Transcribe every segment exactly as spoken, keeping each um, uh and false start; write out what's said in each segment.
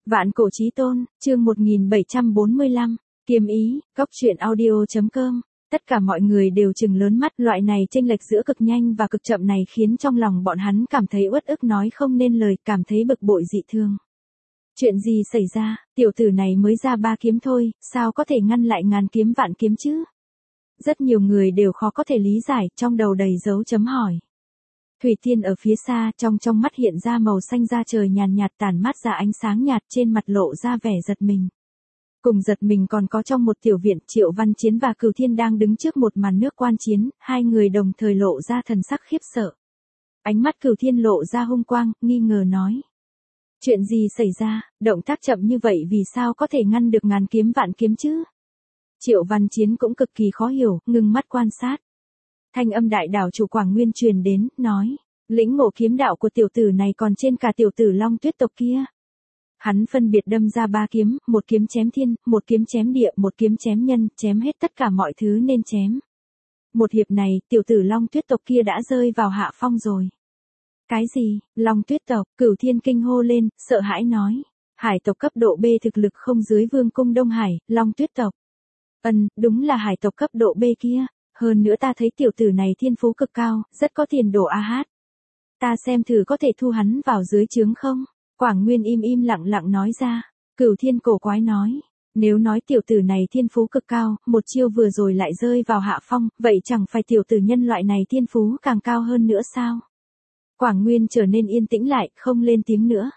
Vạn cổ chí tôn, chương một nghìn bảy trăm bốn mươi lăm, kiếm ý, góc truyện audio.com. Tất cả mọi người đều trừng lớn mắt, loại này chênh lệch giữa cực nhanh và cực chậm này khiến trong lòng bọn hắn cảm thấy uất ức nói không nên lời, cảm thấy bực bội dị thương. Chuyện gì xảy ra, tiểu tử này mới ra ba kiếm thôi, sao có thể ngăn lại ngàn kiếm vạn kiếm chứ? Rất nhiều người đều khó có thể lý giải, trong đầu đầy dấu chấm hỏi. Thủy Tiên ở phía xa, trong trong mắt hiện ra màu xanh da trời nhàn nhạt tản mát ra ánh sáng nhạt, trên mặt lộ ra vẻ giật mình. Cùng giật mình còn có trong một tiểu viện, Triệu Văn Chiến và Cửu Thiên đang đứng trước một màn nước quan chiến, hai người đồng thời lộ ra thần sắc khiếp sợ. Ánh mắt Cửu Thiên lộ ra hung quang, nghi ngờ nói. Chuyện gì xảy ra, động tác chậm như vậy vì sao có thể ngăn được ngàn kiếm vạn kiếm chứ? Triệu Văn Chiến cũng cực kỳ khó hiểu, ngưng mắt quan sát. Thanh âm đại đảo chủ Quảng Nguyên truyền đến, nói, lĩnh ngộ kiếm đạo của tiểu tử này còn trên cả tiểu tử Long Tuyết tộc kia. Hắn phân biệt đâm ra ba kiếm, một kiếm chém thiên, một kiếm chém địa, một kiếm chém nhân, chém hết tất cả mọi thứ nên chém. Một hiệp này, tiểu tử Long Tuyết tộc kia đã rơi vào hạ phong rồi. Cái gì, Long Tuyết tộc, Cửu Thiên kinh hô lên, sợ hãi nói, hải tộc cấp độ B thực lực không dưới Vương cung Đông Hải, Long Tuyết tộc. Ừm, đúng là hải tộc cấp độ B kia. Hơn nữa ta thấy tiểu tử này thiên phú cực cao, rất có tiền đồ a hát. Ta xem thử có thể thu hắn vào dưới trướng không? Quảng Nguyên im im lặng lặng nói ra. Cửu Thiên cổ quái nói. Nếu nói tiểu tử này thiên phú cực cao, một chiêu vừa rồi lại rơi vào hạ phong, vậy chẳng phải tiểu tử nhân loại này thiên phú càng cao hơn nữa sao? Quảng Nguyên trở nên yên tĩnh lại, không lên tiếng nữa.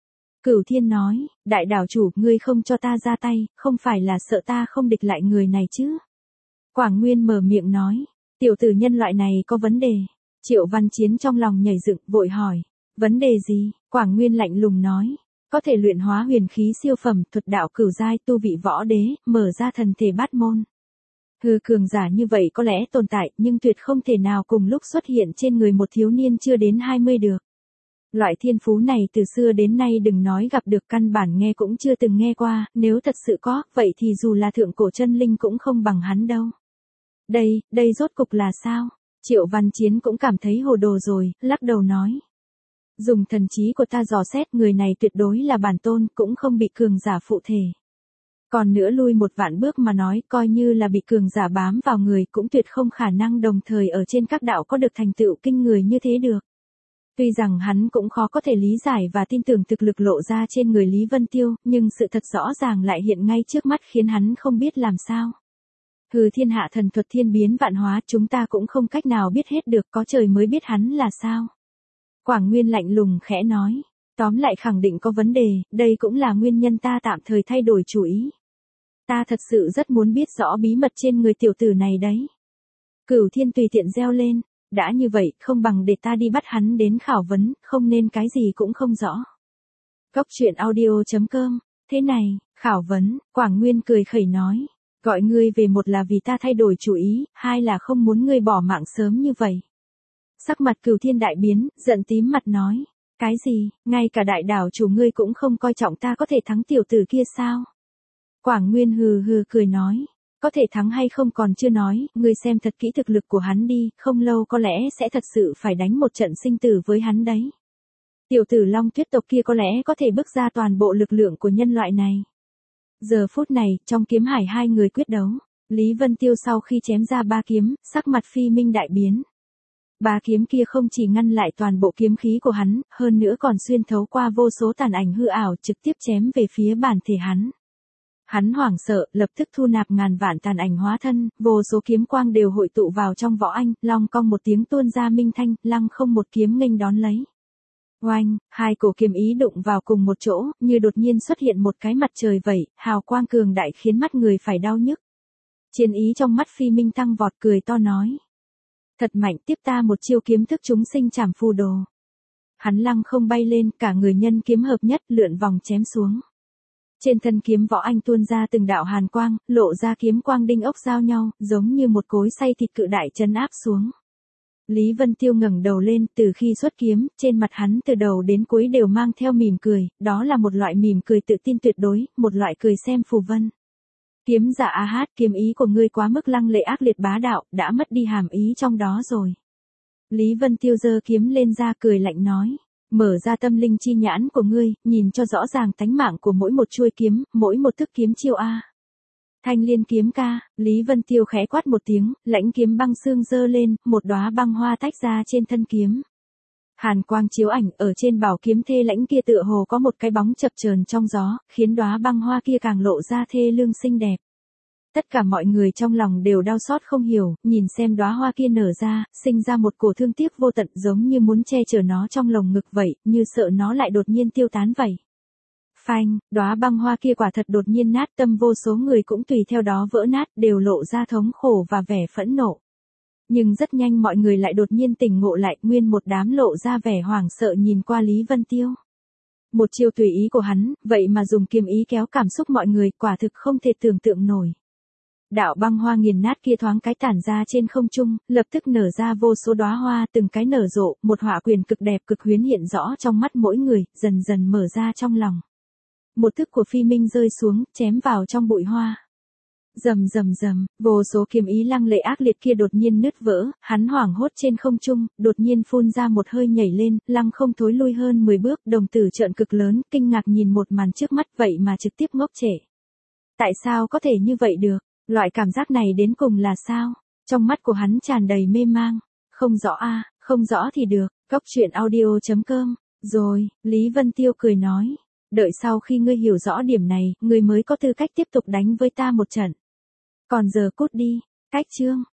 Cửu Thiên nói, đại đảo chủ, ngươi không cho ta ra tay, không phải là sợ ta không địch lại người này chứ? Quảng Nguyên mở miệng nói, tiểu tử nhân loại này có vấn đề. Triệu Văn Chiến trong lòng nhảy dựng, vội hỏi, vấn đề gì? Quảng Nguyên lạnh lùng nói, có thể luyện hóa huyền khí siêu phẩm, thuật đạo cửu giai, tu vị võ đế, mở ra thần thể bát môn. Hư cường giả như vậy có lẽ tồn tại, nhưng tuyệt không thể nào cùng lúc xuất hiện trên người một thiếu niên chưa đến hai mươi được. Loại thiên phú này từ xưa đến nay đừng nói gặp được, căn bản nghe cũng chưa từng nghe qua, nếu thật sự có, vậy thì dù là thượng cổ chân linh cũng không bằng hắn đâu. Đây, đây rốt cục là sao? Triệu Văn Chiến cũng cảm thấy hồ đồ rồi, lắc đầu nói. Dùng thần trí của ta dò xét, người này tuyệt đối là bản tôn, cũng không bị cường giả phụ thể. Còn nữa lui một vạn bước mà nói, coi như là bị cường giả bám vào người cũng tuyệt không khả năng đồng thời ở trên các đạo có được thành tựu kinh người như thế được. Tuy rằng hắn cũng khó có thể lý giải và tin tưởng thực lực lộ ra trên người Lý Vân Tiêu, nhưng sự thật rõ ràng lại hiện ngay trước mắt khiến hắn không biết làm sao. Hừ, thiên hạ thần thuật thiên biến vạn hóa, chúng ta cũng không cách nào biết hết được, có trời mới biết hắn là sao. Quảng Nguyên lạnh lùng khẽ nói, tóm lại khẳng định có vấn đề, đây cũng là nguyên nhân ta tạm thời thay đổi chủ ý. Ta thật sự rất muốn biết rõ bí mật trên người tiểu tử này đấy. Cửu Thiên tùy tiện reo lên, đã như vậy, không bằng để ta đi bắt hắn đến khảo vấn, không nên cái gì cũng không rõ. Góc truyện audio.com, thế này, khảo vấn, Quảng Nguyên cười khẩy nói. Gọi ngươi về, một là vì ta thay đổi chủ ý, hai là không muốn ngươi bỏ mạng sớm như vậy. Sắc mặt Cửu Thiên đại biến, giận tím mặt nói. Cái gì, ngay cả đại đảo chủ ngươi cũng không coi trọng ta có thể thắng tiểu tử kia sao? Quảng Nguyên hừ hừ cười nói. Có thể thắng hay không còn chưa nói, ngươi xem thật kỹ thực lực của hắn đi, không lâu có lẽ sẽ thật sự phải đánh một trận sinh tử với hắn đấy. Tiểu tử Long Tuyết tộc kia có lẽ có thể bước ra toàn bộ lực lượng của nhân loại này. Giờ phút này, trong kiếm hải hai người quyết đấu, Lý Vân Tiêu sau khi chém ra ba kiếm, sắc mặt phi minh đại biến. Ba kiếm kia không chỉ ngăn lại toàn bộ kiếm khí của hắn, hơn nữa còn xuyên thấu qua vô số tàn ảnh hư ảo trực tiếp chém về phía bản thể hắn. Hắn hoảng sợ, lập tức thu nạp ngàn vạn tàn ảnh hóa thân, vô số kiếm quang đều hội tụ vào trong võ anh, long cong một tiếng tuôn ra minh thanh, lăng không một kiếm nghênh đón lấy. Oanh, hai cổ kiếm ý đụng vào cùng một chỗ, như đột nhiên xuất hiện một cái mặt trời vậy, hào quang cường đại khiến mắt người phải đau nhức. Chiến ý trong mắt phi minh tăng vọt, cười to nói. Thật mạnh, tiếp ta một chiêu kiếm thức chúng sinh trảm phù đồ. Hắn lăng không bay lên, cả người nhân kiếm hợp nhất, lượn vòng chém xuống. Trên thân kiếm võ anh tuôn ra từng đạo hàn quang, lộ ra kiếm quang đinh ốc giao nhau, giống như một cối xay thịt cự đại trấn áp xuống. Lý Vân Tiêu ngẩng đầu lên, từ khi xuất kiếm, trên mặt hắn từ đầu đến cuối đều mang theo mỉm cười, đó là một loại mỉm cười tự tin tuyệt đối, một loại cười xem phù vân. Kiếm giả a hát, kiếm ý của ngươi quá mức lăng lệ ác liệt bá đạo, đã mất đi hàm ý trong đó rồi. Lý Vân Tiêu giơ kiếm lên ra cười lạnh nói, Mở ra tâm linh chi nhãn của ngươi, nhìn cho rõ ràng tánh mạng của mỗi một chuôi kiếm, mỗi một thức kiếm chiêu a. Thanh Liên kiếm ca, Lý Vân Tiêu khẽ quát một tiếng, lãnh kiếm băng xương giơ lên, một đóa băng hoa tách ra trên thân kiếm. Hàn quang chiếu ảnh ở trên bảo kiếm thê lãnh kia tựa hồ có một cái bóng chập chờn trong gió, khiến đóa băng hoa kia càng lộ ra thê lương xinh đẹp. Tất cả mọi người trong lòng đều đau xót không hiểu, nhìn xem đóa hoa kia nở ra, sinh ra một cổ thương tiếc vô tận giống như muốn che chở nó trong lồng ngực vậy, như sợ nó lại đột nhiên tiêu tán vậy. Phanh, đóa băng hoa kia quả thật đột nhiên nát, tâm vô số người cũng tùy theo đó vỡ nát, đều lộ ra thống khổ và vẻ phẫn nộ. Nhưng rất nhanh mọi người lại đột nhiên tỉnh ngộ lại, nguyên một đám lộ ra vẻ hoảng sợ nhìn qua Lý Vân Tiêu. Một chiêu tùy ý của hắn, vậy mà dùng kiếm ý kéo cảm xúc mọi người, quả thực không thể tưởng tượng nổi. Đạo băng hoa nghiền nát kia thoáng cái tản ra trên không trung, lập tức nở ra vô số đóa hoa, từng cái nở rộ, một họa quyền cực đẹp cực huyến hiện rõ trong mắt mỗi người, dần dần mở ra trong lòng. Một thức của Phi Minh rơi xuống, chém vào trong bụi hoa. Rầm rầm rầm, vô số kiếm ý lăng lệ ác liệt kia đột nhiên nứt vỡ, hắn hoảng hốt trên không trung, đột nhiên phun ra một hơi nhảy lên, lăng không thối lui hơn mười bước, đồng tử trợn cực lớn, kinh ngạc nhìn một màn trước mắt vậy mà trực tiếp ngốc trệ. Tại sao có thể như vậy được? Loại cảm giác này đến cùng là sao? Trong mắt của hắn tràn đầy mê mang. Không rõ a, à, không rõ thì được, cốc truyện audio chấm com. Rồi, Lý Vân Tiêu cười nói. Đợi sau khi ngươi hiểu rõ điểm này, ngươi mới có tư cách tiếp tục đánh với ta một trận. Còn giờ cút đi, cách chương.